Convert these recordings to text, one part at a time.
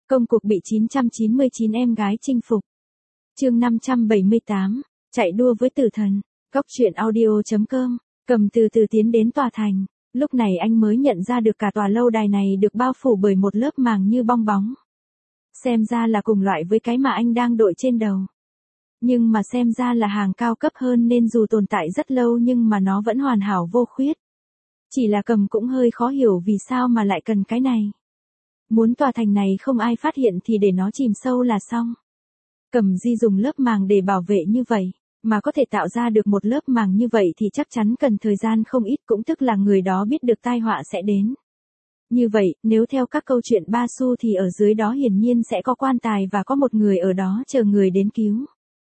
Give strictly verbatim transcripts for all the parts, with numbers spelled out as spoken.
Công cuộc bị chín trăm chín mươi chín em gái chinh phục. Chương năm trăm bảy mươi tám, chạy đua với tử thần. Góc truyện audio chấm com. Cầm từ từ tiến đến tòa thành. Lúc này anh mới nhận ra được cả tòa lâu đài này được bao phủ bởi một lớp màng như bong bóng. Xem ra là cùng loại với cái mà anh đang đội trên đầu. Nhưng mà xem ra là hàng cao cấp hơn nên dù tồn tại rất lâu nhưng mà nó vẫn hoàn hảo vô khuyết. Chỉ là Cầm cũng hơi khó hiểu vì sao mà lại cần cái này. Muốn tòa thành này không ai phát hiện thì để nó chìm sâu là xong. Cầm Di dùng lớp màng để bảo vệ như vậy, mà có thể tạo ra được một lớp màng như vậy thì chắc chắn cần thời gian không ít, cũng tức là người đó biết được tai họa sẽ đến. Như vậy, nếu theo các câu chuyện Ba Su thì ở dưới đó hiển nhiên sẽ có quan tài và có một người ở đó chờ người đến cứu.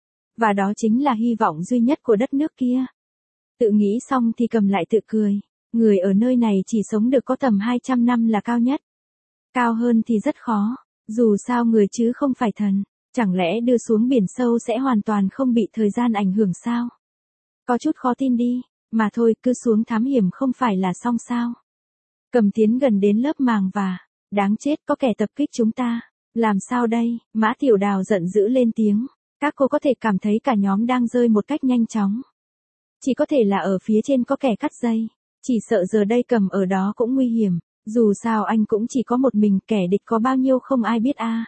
Và đó chính là hy vọng duy nhất của đất nước kia. Tự nghĩ xong thì Cầm lại tự cười. Người ở nơi này chỉ sống được có tầm hai trăm năm là cao nhất. Cao hơn thì rất khó, dù sao người chứ không phải thần, chẳng lẽ đưa xuống biển sâu sẽ hoàn toàn không bị thời gian ảnh hưởng sao? Có chút khó tin đi, mà thôi cứ xuống thám hiểm không phải là xong sao? Cầm tiến gần đến lớp màng và, đáng chết có kẻ tập kích chúng ta, làm sao đây? Mã Tiểu Đào giận dữ lên tiếng, các cô có thể cảm thấy cả nhóm đang rơi một cách nhanh chóng. Chỉ có thể là ở phía trên có kẻ cắt dây, chỉ sợ giờ đây Cầm ở đó cũng nguy hiểm. Dù sao anh cũng chỉ có một mình, kẻ địch có bao nhiêu không ai biết a. À.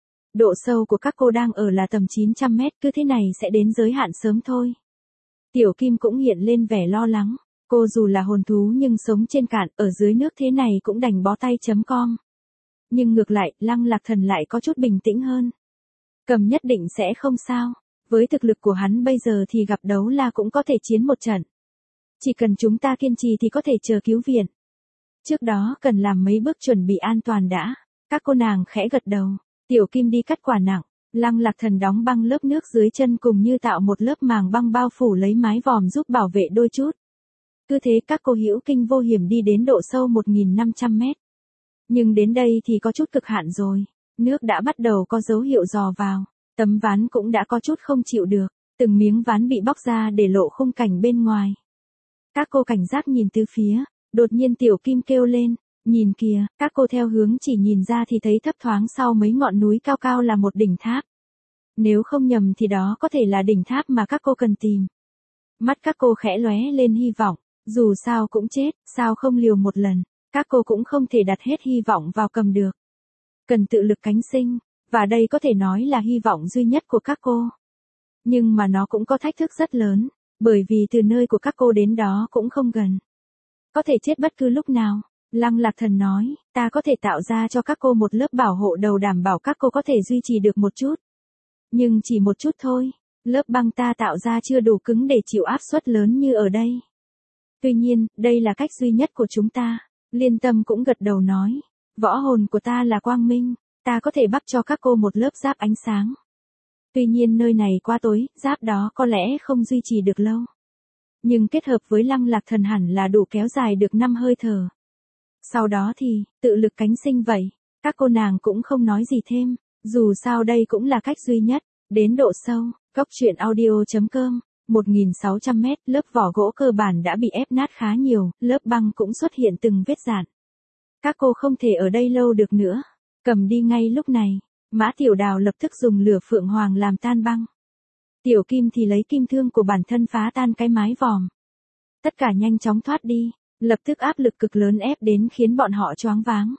Độ sâu của các cô đang ở là tầm chín trăm mét, cứ thế này sẽ đến giới hạn sớm thôi. Tiểu Kim cũng hiện lên vẻ lo lắng, cô dù là hồn thú nhưng sống trên cạn, ở dưới nước thế này cũng đành bó tay chấm com. Nhưng ngược lại, Lăng Lạc Thần lại có chút bình tĩnh hơn. Cầm nhất định sẽ không sao, với thực lực của hắn bây giờ thì gặp đấu la cũng có thể chiến một trận. Chỉ cần chúng ta kiên trì thì có thể chờ cứu viện. Trước đó cần làm mấy bước chuẩn bị an toàn đã. Các cô nàng khẽ gật đầu. Tiểu Kim đi cắt quả nặng. Lăng Lạc Thần đóng băng lớp nước dưới chân cùng như tạo một lớp màng băng bao phủ lấy mái vòm giúp bảo vệ đôi chút. Cứ thế các cô hữu kinh vô hiểm đi đến độ sâu một nghìn năm trăm mét. Nhưng đến đây thì có chút cực hạn rồi. Nước đã bắt đầu có dấu hiệu dò vào. Tấm ván cũng đã có chút không chịu được. Từng miếng ván bị bóc ra để lộ khung cảnh bên ngoài. Các cô cảnh giác nhìn tứ phía. Đột nhiên Tiểu Kim kêu lên, nhìn kìa, các cô theo hướng chỉ nhìn ra thì thấy thấp thoáng sau mấy ngọn núi cao cao là một đỉnh tháp. Nếu không nhầm thì đó có thể là đỉnh tháp mà các cô cần tìm. Mắt các cô khẽ lóe lên hy vọng, dù sao cũng chết, sao không liều một lần, các cô cũng không thể đặt hết hy vọng vào Cầm được. Cần tự lực cánh sinh, và đây có thể nói là hy vọng duy nhất của các cô. Nhưng mà nó cũng có thách thức rất lớn, bởi vì từ nơi của các cô đến đó cũng không gần. Có thể chết bất cứ lúc nào. Lăng Lạc Thần nói, ta có thể tạo ra cho các cô một lớp bảo hộ đầu đảm bảo các cô có thể duy trì được một chút. Nhưng chỉ một chút thôi, lớp băng ta tạo ra chưa đủ cứng để chịu áp suất lớn như ở đây. Tuy nhiên, đây là cách duy nhất của chúng ta. Liên Tâm cũng gật đầu nói, võ hồn của ta là quang minh, ta có thể bắt cho các cô một lớp giáp ánh sáng. Tuy nhiên nơi này quá tối, giáp đó có lẽ không duy trì được lâu. Nhưng kết hợp với Lăng Lạc Thần hẳn là đủ kéo dài được năm hơi thở. Sau đó thì, tự lực cánh sinh vậy. Các cô nàng cũng không nói gì thêm. Dù sao đây cũng là cách duy nhất. Đến độ sâu, góc truyện audio chấm com. một nghìn sáu trăm mét, lớp vỏ gỗ cơ bản đã bị ép nát khá nhiều. Lớp băng cũng xuất hiện từng vết rạn. Các cô không thể ở đây lâu được nữa. Cầm đi ngay lúc này. Mã Tiểu Đào lập tức dùng lửa phượng hoàng làm tan băng. Tiểu Kim thì lấy kim thương của bản thân phá tan cái mái vòm. Tất cả nhanh chóng thoát đi, lập tức áp lực cực lớn ép đến khiến bọn họ choáng váng.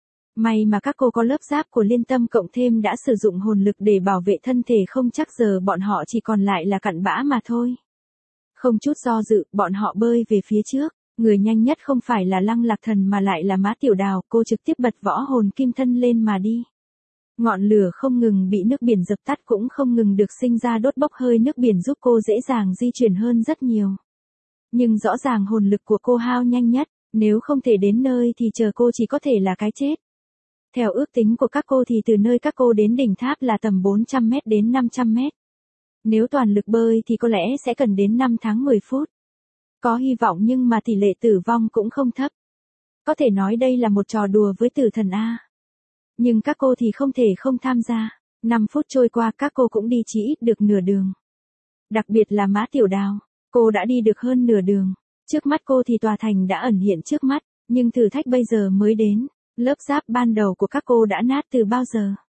May mà các cô có lớp giáp của Liên Tâm cộng thêm đã sử dụng hồn lực để bảo vệ thân thể, không chắc giờ bọn họ chỉ còn lại là cặn bã mà thôi. Không chút do dự, bọn họ bơi về phía trước, người nhanh nhất không phải là Lăng Lạc Thần mà lại là Mã Tiểu Đào, cô trực tiếp bật võ hồn kim thân lên mà đi. Ngọn lửa không ngừng bị nước biển dập tắt cũng không ngừng được sinh ra đốt bốc hơi nước biển giúp cô dễ dàng di chuyển hơn rất nhiều. Nhưng rõ ràng hồn lực của cô hao nhanh nhất, nếu không thể đến nơi thì chờ cô chỉ có thể là cái chết. Theo ước tính của các cô thì từ nơi các cô đến đỉnh tháp là tầm bốn trăm mét đến năm trăm mét. Nếu toàn lực bơi thì có lẽ sẽ cần đến năm tháng mười phút. Có hy vọng nhưng mà tỷ lệ tử vong cũng không thấp. Có thể nói đây là một trò đùa với tử thần A. Nhưng các cô thì không thể không tham gia. năm phút trôi qua các cô cũng đi chỉ ít được nửa đường. Đặc biệt là Mã Tiểu Đào, cô đã đi được hơn nửa đường. Trước mắt cô thì tòa thành đã ẩn hiện trước mắt, nhưng thử thách bây giờ mới đến. Lớp giáp ban đầu của các cô đã nát từ bao giờ.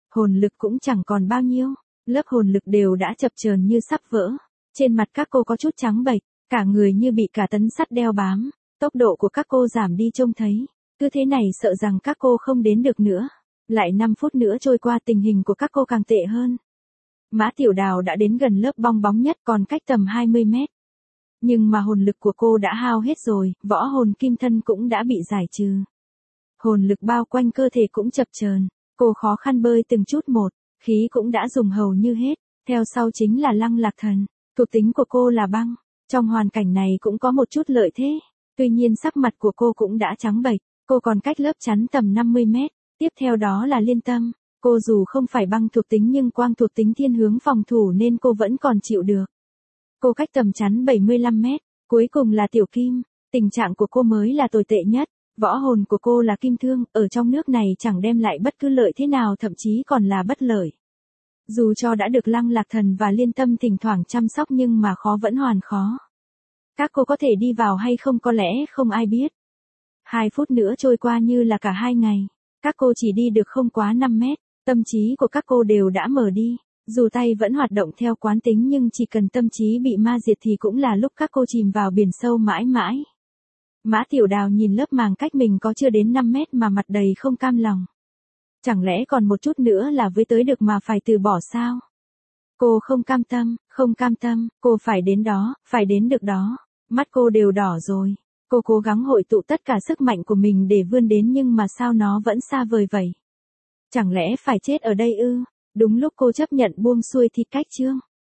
Hồn lực cũng chẳng còn bao nhiêu, lớp hồn lực đều đã chập chờn như sắp vỡ. Trên mặt các cô có chút trắng bệch, cả người như bị cả tấn sắt đeo bám, tốc độ của các cô giảm đi trông thấy. Cứ thế này sợ rằng các cô không đến được nữa. Lại năm phút nữa trôi qua tình hình của các cô càng tệ hơn. Mã Tiểu Đào đã đến gần lớp bong bóng nhất còn cách tầm hai mươi mét. Nhưng mà hồn lực của cô đã hao hết rồi, võ hồn kim thân cũng đã bị giải trừ. Hồn lực bao quanh cơ thể cũng chập chờn, cô khó khăn bơi từng chút một, khí cũng đã dùng hầu như hết. Theo sau chính là Lăng Lạc Thần, thuộc tính của cô là băng. Trong hoàn cảnh này cũng có một chút lợi thế. Tuy nhiên sắc mặt của cô cũng đã trắng bệch, cô còn cách lớp chắn tầm năm mươi mét. Tiếp theo đó là Liên Tâm, cô dù không phải băng thuộc tính nhưng quang thuộc tính thiên hướng phòng thủ nên cô vẫn còn chịu được. Cô cách tầm chắn bảy mươi lăm mét, cuối cùng là Tiểu Kim, tình trạng của cô mới là tồi tệ nhất, võ hồn của cô là kim thương, ở trong nước này chẳng đem lại bất cứ lợi thế nào thậm chí còn là bất lợi. Dù cho đã được Lăng Lạc Thần và Liên Tâm thỉnh thoảng chăm sóc nhưng mà khó vẫn hoàn khó. Các cô có thể đi vào hay không có lẽ không ai biết. Hai phút nữa trôi qua như là cả hai ngày. Các cô chỉ đi được không quá năm mét, tâm trí của các cô đều đã mở đi. Dù tay vẫn hoạt động theo quán tính nhưng chỉ cần tâm trí bị ma diệt thì cũng là lúc các cô chìm vào biển sâu mãi mãi. Mã Tiểu Đào nhìn lớp màng cách mình có chưa đến năm mét mà mặt đầy không cam lòng. Chẳng lẽ còn một chút nữa là với tới được mà phải từ bỏ sao? Cô không cam tâm, không cam tâm, cô phải đến đó, phải đến được đó. Mắt cô đều đỏ rồi. Cô cố gắng hội tụ tất cả sức mạnh của mình để vươn đến nhưng mà sao nó vẫn xa vời vậy? Chẳng lẽ phải chết ở đây ư? Đúng lúc cô chấp nhận buông xuôi thì cách chương.